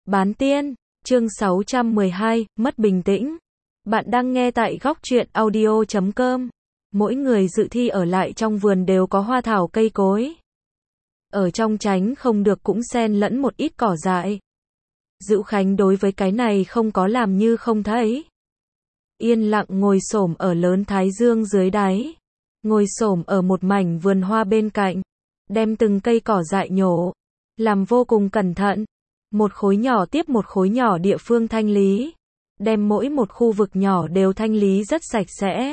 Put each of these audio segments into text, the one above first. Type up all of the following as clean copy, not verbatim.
Bán tiên, chương 612, mất bình tĩnh. Bạn đang nghe tại góc truyện audio.com. Mỗi người dự thi ở lại trong vườn đều có hoa thảo cây cối. Ở trong tránh không được cũng xen lẫn một ít cỏ dại. Dữu Khánh đối với cái này không có làm như không thấy. Yên lặng ngồi xổm ở lớn thái dương dưới đáy. Ngồi xổm ở một mảnh vườn hoa bên cạnh. Đem từng cây cỏ dại nhổ. Làm vô cùng cẩn thận. Một khối nhỏ tiếp một khối nhỏ địa phương thanh lý. Đem mỗi một khu vực nhỏ đều thanh lý rất sạch sẽ.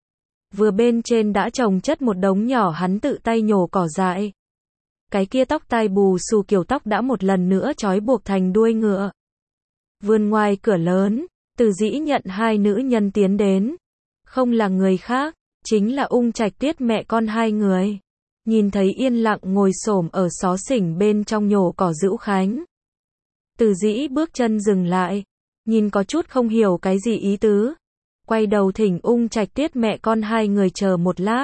Vừa bên trên đã trồng chất một đống nhỏ hắn tự tay nhổ cỏ dại. Cái kia tóc tai bù xù kiểu tóc đã một lần nữa trói buộc thành đuôi ngựa. Vườn ngoài cửa lớn, Từ Dĩ nhận hai nữ nhân tiến đến. Không là người khác, chính là Ung Trạch Tiết mẹ con hai người. Nhìn thấy yên lặng ngồi xổm ở xó xỉnh bên trong nhổ cỏ Dữu Khánh. Từ Dĩ bước chân dừng lại, nhìn có chút không hiểu cái gì ý tứ. Quay đầu thỉnh Ung Trạch Tiết mẹ con hai người chờ một lát.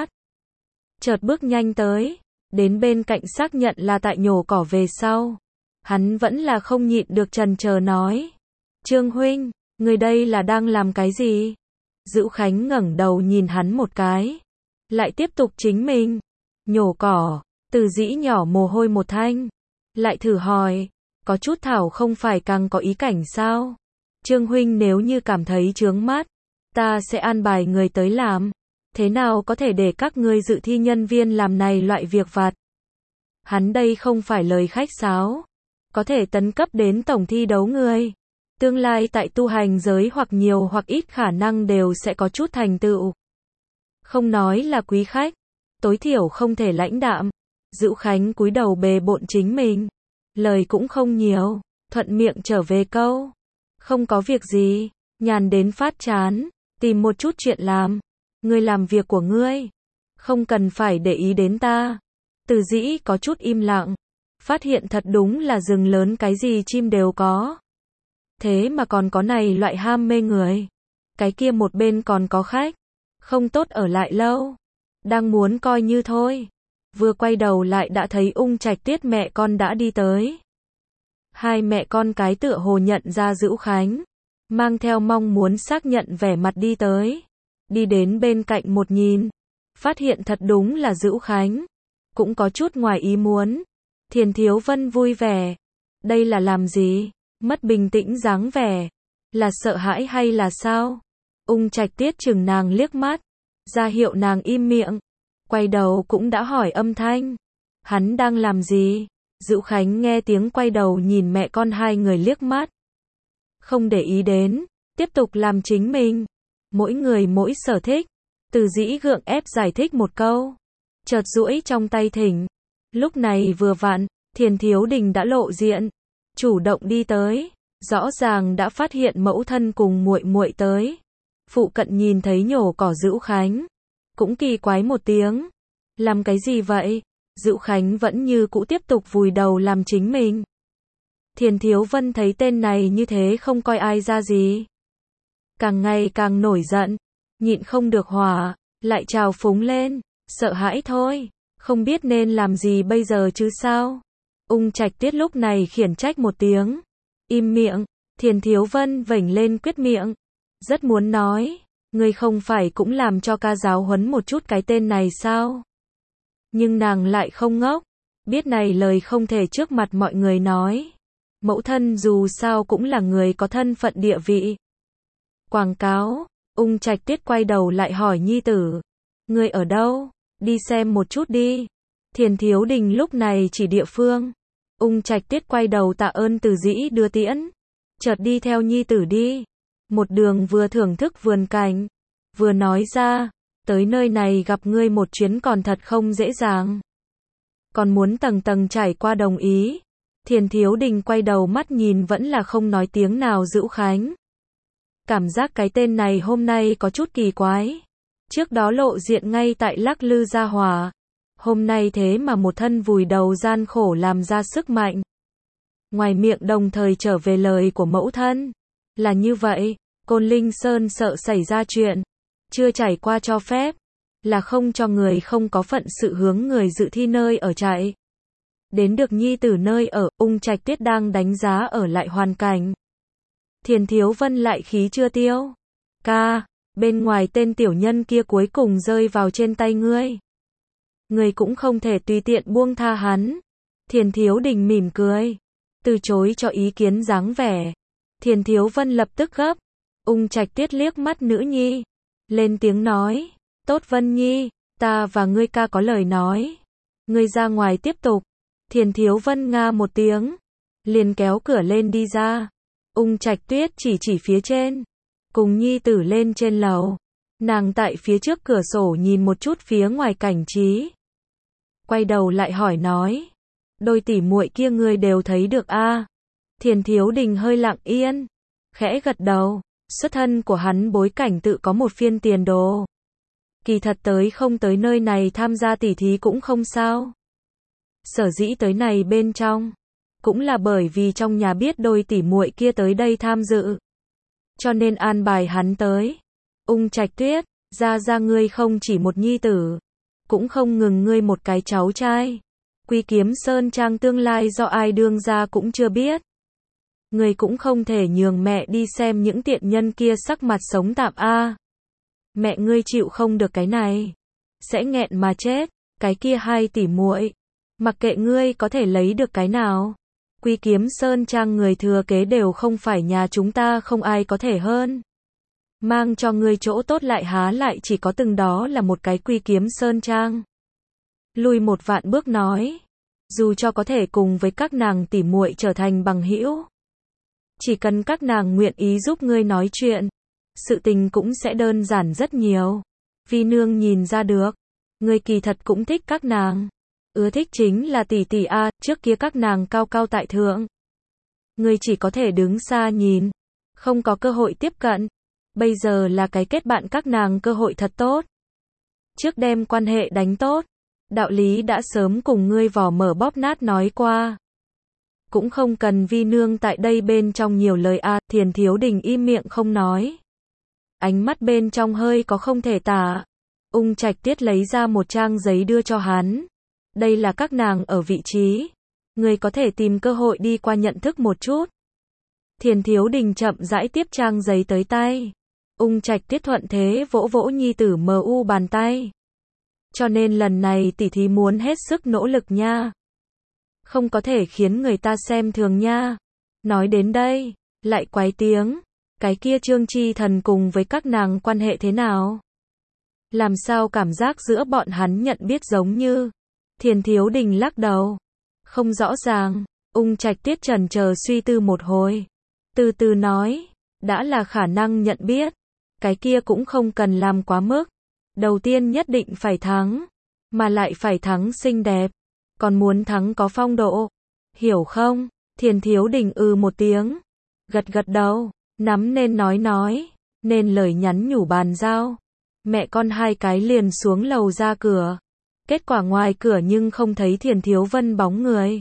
Chợt bước nhanh tới, đến bên cạnh xác nhận là tại nhổ cỏ về sau. Hắn vẫn là không nhịn được chần chờ nói. Trương huynh, người đây là đang làm cái gì? Dữu Khánh ngẩng đầu nhìn hắn một cái. Lại tiếp tục chính mình. Nhổ cỏ, Từ Dĩ nhỏ mồ hôi một thanh. Lại thử hỏi, có chút thảo không phải càng có ý cảnh sao? Trương huynh nếu như cảm thấy chướng mắt, ta sẽ an bài người tới làm. Thế nào có thể để các ngươi dự thi nhân viên làm này loại việc vặt? Hắn đây không phải lời khách sáo. Có thể tấn cấp đến tổng thi đấu người. Tương lai tại tu hành giới hoặc nhiều hoặc ít khả năng đều sẽ có chút thành tựu. Không nói là quý khách, tối thiểu không thể lãnh đạm. Dữu Khánh cúi đầu bề bộn chính mình. Lời cũng không nhiều, thuận miệng trở về câu. Không có việc gì, nhàn đến phát chán, tìm một chút chuyện làm. Ngươi làm việc của ngươi, không cần phải để ý đến ta. Từ Dĩ có chút im lặng, phát hiện thật đúng là rừng lớn cái gì chim đều có. Thế mà còn có này loại ham mê người. Cái kia một bên còn có khách, không tốt ở lại lâu. Đang muốn coi như thôi. Vừa quay đầu lại đã thấy Ung Trạch Tiết mẹ con đã đi tới. Hai mẹ con cái tựa hồ nhận ra Dữu Khánh, mang theo mong muốn xác nhận vẻ mặt đi tới. Đi đến bên cạnh một nhìn, phát hiện thật đúng là Dữu Khánh. Cũng có chút ngoài ý muốn. Thiền Thiếu Vân vui vẻ. Đây là làm gì? Mất bình tĩnh dáng vẻ. Là sợ hãi hay là sao? Ung Trạch Tiết chừng nàng liếc mắt, ra hiệu nàng im miệng. Quay đầu cũng đã hỏi âm thanh. Hắn đang làm gì? Dữu Khánh nghe tiếng quay đầu nhìn mẹ con hai người liếc mắt. Không để ý đến, tiếp tục làm chính mình. Mỗi người mỗi sở thích. Từ Dĩ gượng ép giải thích một câu. Chợt duỗi trong tay thỉnh. Lúc này vừa vặn, Thiền Thiếu Đình đã lộ diện. Chủ động đi tới. Rõ ràng đã phát hiện mẫu thân cùng muội muội tới. Phụ cận nhìn thấy nhổ cỏ Dữu Khánh. Cũng kỳ quái một tiếng. Làm cái gì vậy? Dữu Khánh vẫn như cũ tiếp tục vùi đầu làm chính mình. Thiền Thiếu Vân thấy tên này như thế không coi ai ra gì. Càng ngày càng nổi giận. Nhịn không được hỏa, lại trào phúng lên. Sợ hãi thôi. Không biết nên làm gì bây giờ chứ sao? Ung Trạch Tiết lúc này khiển trách một tiếng. Im miệng. Thiền Thiếu Vân vểnh lên quyết miệng. Rất muốn nói. Ngươi không phải cũng làm cho ca giáo huấn một chút cái tên này sao? Nhưng nàng lại không ngốc. Biết này lời không thể trước mặt mọi người nói. Mẫu thân dù sao cũng là người có thân phận địa vị. Quảng cáo. Ung Trạch Tiết quay đầu lại hỏi nhi tử. Ngươi ở đâu? Đi xem một chút đi. Thiền Thiếu Đình lúc này chỉ địa phương. Ung Trạch Tiết quay đầu tạ ơn Từ Dĩ đưa tiễn. Chợt đi theo nhi tử đi. Một đường vừa thưởng thức vườn cảnh, vừa nói ra, tới nơi này gặp ngươi một chuyến còn thật không dễ dàng. Còn muốn tầng tầng trải qua đồng ý. Thiền Thiếu Đình quay đầu mắt nhìn vẫn là không nói tiếng nào Dữu Khánh. Cảm giác cái tên này hôm nay có chút kỳ quái. Trước đó lộ diện ngay tại Lắc Lư Gia Hòa. Hôm nay thế mà một thân vùi đầu gian khổ làm ra sức mạnh. Ngoài miệng đồng thời trở về lời của mẫu thân. Là như vậy, Côn Linh Sơn sợ xảy ra chuyện. Chưa trải qua cho phép. Là không cho người không có phận sự hướng người dự thi nơi ở chạy. Đến được nhi tử nơi ở, Ung Trạch Tuyết đang đánh giá ở lại hoàn cảnh. Thiền Thiếu Vân lại khí chưa tiêu. Ca, bên ngoài tên tiểu nhân kia cuối cùng rơi vào trên tay ngươi. Ngươi cũng không thể tùy tiện buông tha hắn. Thiền Thiếu Đình mỉm cười, từ chối cho ý kiến dáng vẻ. Thiền Thiếu Vân lập tức gấp. Ung Trạch Tuyết liếc mắt nữ nhi, lên tiếng nói, tốt Vân Nhi, ta và ngươi ca có lời nói. Ngươi ra ngoài tiếp tục. Thiền Thiếu Vân nga một tiếng, liền kéo cửa lên đi ra. Ung Trạch Tuyết chỉ phía trên, cùng nhi tử lên trên lầu. Nàng tại phía trước cửa sổ nhìn một chút phía ngoài cảnh trí. Quay đầu lại hỏi nói, đôi tỷ muội kia ngươi đều thấy được a? Thiền Thiếu Đình hơi lặng yên, khẽ gật đầu, xuất thân của hắn bối cảnh tự có một phiên tiền đồ. Kỳ thật tới không tới nơi này tham gia tỉ thí cũng không sao. Sở dĩ tới này bên trong, cũng là bởi vì trong nhà biết đôi tỷ muội kia tới đây tham dự. Cho nên an bài hắn tới. Ung Trạch Tuyết, ra ngươi không chỉ một nhi tử, cũng không ngừng ngươi một cái cháu trai. Quy Kiếm Sơn Trang tương lai do ai đương ra cũng chưa biết. Ngươi cũng không thể nhường mẹ đi xem những tiện nhân kia sắc mặt sống tạm a. Mẹ ngươi chịu không được cái này, sẽ nghẹn mà chết. Cái kia hai tỷ muội, mặc kệ ngươi có thể lấy được cái nào, Quy Kiếm Sơn Trang người thừa kế đều không phải nhà chúng ta, không ai có thể hơn. Mang cho ngươi chỗ tốt lại há lại chỉ có từng đó là một cái Quy Kiếm Sơn Trang. Lùi một vạn bước nói, dù cho có thể cùng với các nàng tỷ muội trở thành bằng hữu, chỉ cần các nàng nguyện ý giúp ngươi nói chuyện, sự tình cũng sẽ đơn giản rất nhiều. Vi nương nhìn ra được, ngươi kỳ thật cũng thích các nàng. Ưa thích chính là tỷ tỷ a, trước kia các nàng cao cao tại thượng. Ngươi chỉ có thể đứng xa nhìn, không có cơ hội tiếp cận. Bây giờ là cái kết bạn các nàng cơ hội thật tốt. Trước đem quan hệ đánh tốt, đạo lý đã sớm cùng ngươi vò mở bóp nát nói qua. Cũng không cần vi nương tại đây bên trong nhiều lời a. Thiền Thiếu Đình im miệng không nói. Ánh mắt bên trong hơi có không thể tả. Ung Trạch Tuyết lấy ra một trang giấy đưa cho hắn. Đây là các nàng ở vị trí. Người có thể tìm cơ hội đi qua nhận thức một chút. Thiền Thiếu Đình chậm rãi tiếp trang giấy tới tay. Ung Trạch Tuyết thuận thế vỗ vỗ nhi tử mu bàn tay. Cho nên lần này tỷ thí muốn hết sức nỗ lực nha. Không có thể khiến người ta xem thường nha. Nói đến đây, lại quái tiếng. Cái kia Trương Chi Thần cùng với các nàng quan hệ thế nào? Làm sao cảm giác giữa bọn hắn nhận biết giống như? Thiền Thiếu Đình lắc đầu. Không rõ ràng. Ung Trạch Tuyết chần chờ suy tư một hồi. Từ từ nói. Đã là khả năng nhận biết. Cái kia cũng không cần làm quá mức. Đầu tiên nhất định phải thắng. Mà lại phải thắng xinh đẹp. Còn muốn thắng có phong độ. Hiểu không? Thiền Thiếu Đình một tiếng. Gật gật đầu. Nắm nên nói. Nên lời nhắn nhủ bàn giao. Mẹ con hai cái liền xuống lầu ra cửa. Kết quả ngoài cửa nhưng không thấy Thiền Thiếu Vân bóng người.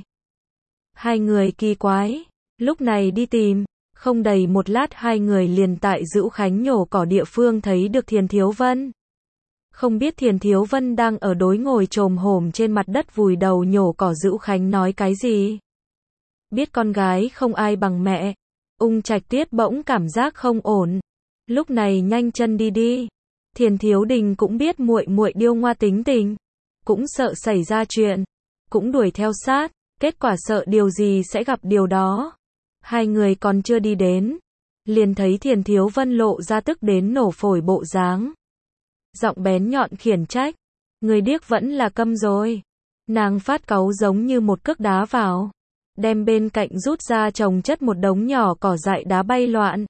Hai người kỳ quái. Lúc này đi tìm. Không đầy một lát hai người liền tại Dữu Khánh nhổ cỏ địa phương thấy được Thiền Thiếu Vân. Không biết Thiền Thiếu Vân đang ở đối ngồi chồm hổm trên mặt đất vùi đầu nhổ cỏ. Dữu Khánh nói cái gì? Biết con gái không ai bằng mẹ. Ung Trạch Tuyết bỗng cảm giác không ổn. Lúc này nhanh chân đi. Thiền Thiếu Đình cũng biết muội muội điêu ngoa tính tình, cũng sợ xảy ra chuyện, cũng đuổi theo sát, kết quả sợ điều gì sẽ gặp điều đó. Hai người còn chưa đi đến, liền thấy Thiền Thiếu Vân lộ ra tức đến nổ phổi bộ dáng. Giọng bén nhọn khiển trách, người điếc vẫn là câm rồi. Nàng phát cáu giống như một cước đá vào, đem bên cạnh rút ra chồng chất một đống nhỏ cỏ dại đá bay loạn.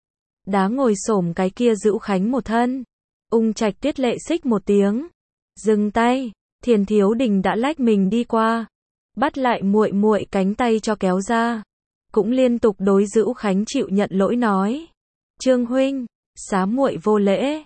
Đá ngồi xổm cái kia Dữu Khánh một thân. Ung Trạch Tuyết lệ xích một tiếng, dừng tay. Thiền Thiếu Đình đã lách mình đi qua, bắt lại muội muội cánh tay cho kéo ra, cũng liên tục đối Dữu Khánh chịu nhận lỗi nói: "Trương huynh, xá muội vô lễ,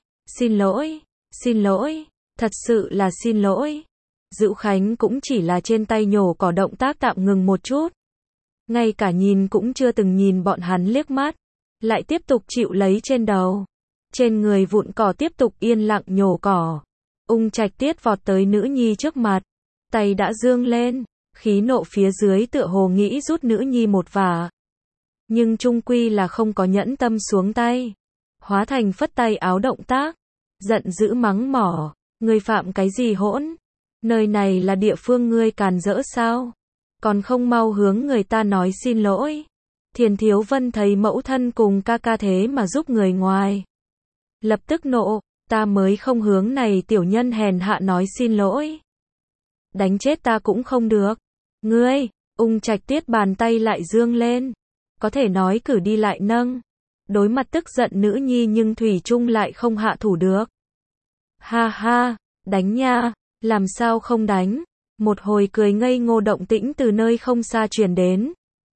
xin lỗi, thật sự là xin lỗi." Dữu Khánh cũng chỉ là trên tay nhổ cỏ động tác tạm ngừng một chút, ngay cả nhìn cũng chưa từng nhìn bọn hắn liếc mắt, lại tiếp tục chịu lấy trên đầu. Trên người vụn cỏ tiếp tục yên lặng nhổ cỏ. Ung Trạch Tuyết vọt tới nữ nhi trước mặt, tay đã dương lên, khí nộ phía dưới tựa hồ nghĩ rút nữ nhi một vả. Nhưng chung quy là không có nhẫn tâm xuống tay. Hóa thành phất tay áo động tác. Giận dữ mắng mỏ. Ngươi phạm cái gì hỗn? Nơi này là địa phương ngươi càn rỡ sao? Còn không mau hướng người ta nói xin lỗi. Thiền Thiếu Vân thấy mẫu thân cùng ca ca thế mà giúp người ngoài. Lập tức nộ, ta mới không hướng này tiểu nhân hèn hạ nói xin lỗi. Đánh chết ta cũng không được. Ngươi, Ung Trạch Tiết bàn tay lại dương lên. Có thể nói cử đi lại nâng. Đối mặt tức giận nữ nhi nhưng thủy chung lại không hạ thủ được. Ha ha, đánh nha, làm sao không đánh. Một hồi cười ngây ngô động tĩnh từ nơi không xa truyền đến.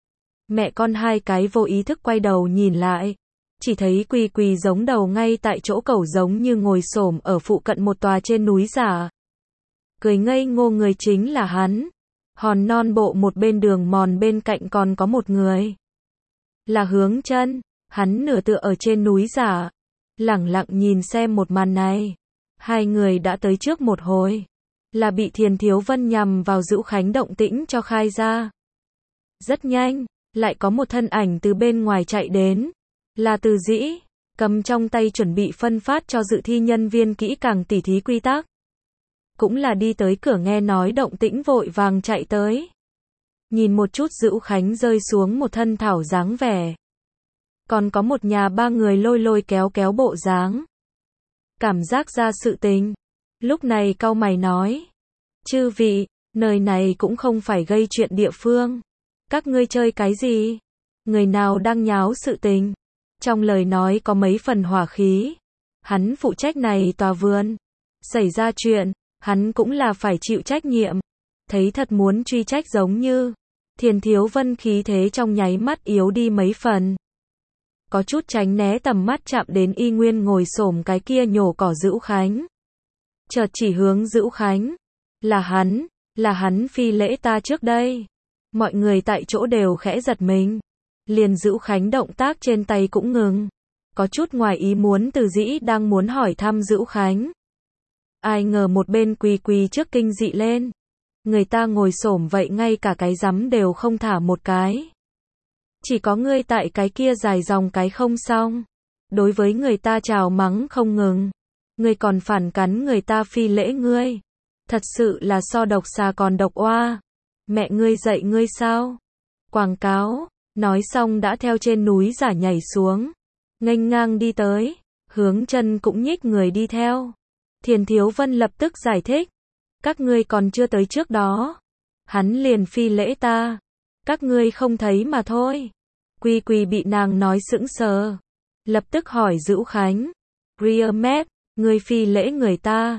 Mẹ con hai cái vô ý thức quay đầu nhìn lại. Chỉ thấy Quỳ Quỳ giống đầu ngay tại chỗ cẩu giống như ngồi xổm ở phụ cận một tòa trên núi giả. Cười ngây ngô người chính là hắn. Hòn non bộ một bên đường mòn bên cạnh còn có một người. Là Hướng Chân, hắn nửa tựa ở trên núi giả. Lẳng lặng nhìn xem một màn này. Hai người đã tới trước một hồi. Là bị Thiền Thiếu Vân nhằm vào Dữu Khánh động tĩnh cho khai ra. Rất nhanh, lại có một thân ảnh từ bên ngoài chạy đến. Là Từ Dĩ, cầm trong tay chuẩn bị phân phát cho dự thi nhân viên kỹ càng tỉ thí quy tắc. Cũng là đi tới cửa nghe nói động tĩnh vội vàng chạy tới. Nhìn một chút Dữu Khánh rơi xuống một thân thảo dáng vẻ. Còn có một nhà ba người lôi lôi kéo kéo bộ dáng. Cảm giác ra sự tình. Lúc này cau mày nói. Chư vị, nơi này cũng không phải gây chuyện địa phương. Các ngươi chơi cái gì? Người nào đang nháo sự tình? Trong lời nói có mấy phần hỏa khí. Hắn phụ trách này tòa vườn. Xảy ra chuyện, hắn cũng là phải chịu trách nhiệm. Thấy thật muốn truy trách giống như. Thiền Thiếu Vân khí thế trong nháy mắt yếu đi mấy phần. Có chút tránh né tầm mắt chạm đến y nguyên ngồi xổm cái kia nhổ cỏ Dữu Khánh. Chợt chỉ hướng Dữu Khánh. Là hắn phi lễ ta trước đây. Mọi người tại chỗ đều khẽ giật mình. Liền Dữu Khánh động tác trên tay cũng ngừng. Có chút ngoài ý muốn Từ Dĩ đang muốn hỏi thăm Dữu Khánh. Ai ngờ một bên Quỳ Quỳ trước kinh dị lên. Người ta ngồi xổm vậy ngay cả cái rắm đều không thả một cái. Chỉ có ngươi tại cái kia dài dòng cái không xong. Đối với người ta chào mắng không ngừng. Ngươi còn phản cắn người ta phi lễ ngươi. Thật sự là so độc xà còn độc oa. Mẹ ngươi dạy ngươi sao? Quảng cáo. Nói xong đã theo trên núi giả nhảy xuống. Nghênh ngang đi tới. Hướng Chân cũng nhích người đi theo. Thiền Thiếu Vân lập tức giải thích. Các ngươi còn chưa tới trước đó. Hắn liền phi lễ ta. Các ngươi không thấy mà thôi. Quỳ Quỳ bị nàng nói sững sờ. Lập tức hỏi Dữu Khánh. Rear map, ngươi phi lễ người ta.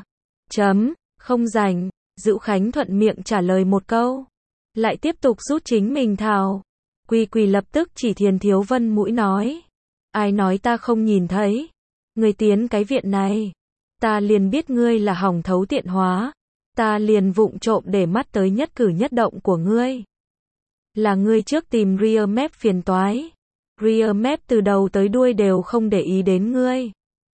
Không rảnh. Dữu Khánh thuận miệng trả lời một câu. Lại tiếp tục rút chính mình thảo. Quỳ Quỳ lập tức chỉ Thiền Thiếu Vân mũi nói. Ai nói ta không nhìn thấy. Ngươi tiến cái viện này. Ta liền biết ngươi là hỏng thấu tiện hóa. Ta liền vụng trộm để mắt tới nhất cử nhất động của ngươi. Là ngươi trước tìm rear map phiền toái. Rear map từ đầu tới đuôi đều không để ý đến ngươi.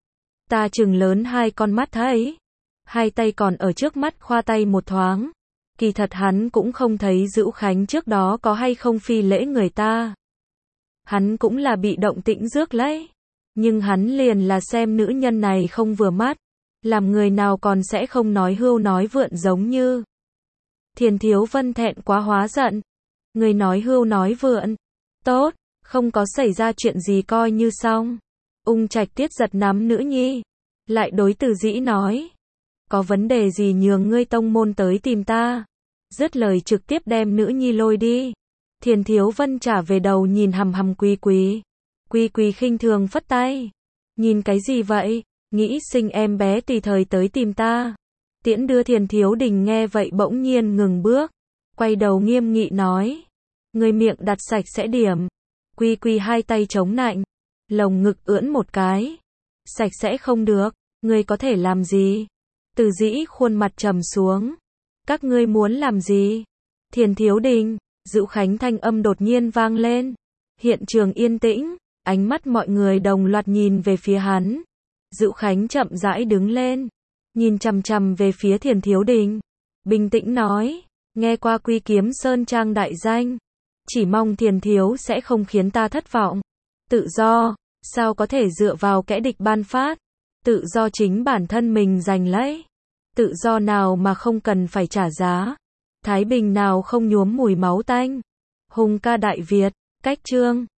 Ta trừng lớn hai con mắt thấy. Hai tay còn ở trước mắt khoa tay một thoáng. Kỳ thật hắn cũng không thấy Dữu Khánh trước đó có hay không phi lễ người ta. Hắn cũng là bị động tĩnh rước lấy. Nhưng hắn liền là xem nữ nhân này không vừa mắt. Làm người nào còn sẽ không nói hưu nói vượn giống như. Thiền Thiếu Vân thẹn quá hóa giận. Người nói hưu nói vượn. Tốt, không có xảy ra chuyện gì coi như xong. Ung Trạch Tiết giật nắm nữ nhi. Lại đối Từ Dĩ nói. Có vấn đề gì nhường ngươi tông môn tới tìm ta. Dứt lời trực tiếp đem nữ nhi lôi đi. Thiền Thiếu Vân trả về đầu nhìn hằm hằm Quỳ Quỳ. Quỳ Quỳ khinh thường phất tay. Nhìn cái gì vậy? Nghĩ sinh em bé tùy thời tới tìm ta. Tiễn đưa Thiền Thiếu Đình nghe vậy bỗng nhiên ngừng bước. Quay đầu nghiêm nghị nói. Người miệng đặt sạch sẽ điểm. Quỳ Quỳ hai tay chống nạnh. Lồng ngực ưỡn một cái. Sạch sẽ không được. Ngươi có thể làm gì? Từ Dĩ khuôn mặt trầm xuống. Các ngươi muốn làm gì? Thiền Thiếu Đình. Dữu Khánh thanh âm đột nhiên vang lên. Hiện trường yên tĩnh. Ánh mắt mọi người đồng loạt nhìn về phía hắn. Dữu Khánh chậm rãi đứng lên. Nhìn chằm chằm về phía Thiền Thiếu Đình. Bình tĩnh nói. Nghe qua Quy Kiếm Sơn Trang đại danh. Chỉ mong Thiền Thiếu sẽ không khiến ta thất vọng. Tự do, sao có thể dựa vào kẻ địch ban phát? Tự do chính bản thân mình giành lấy. Tự do nào mà không cần phải trả giá? Thái bình nào không nhuốm mùi máu tanh? Hùng ca Đại Việt, cách chương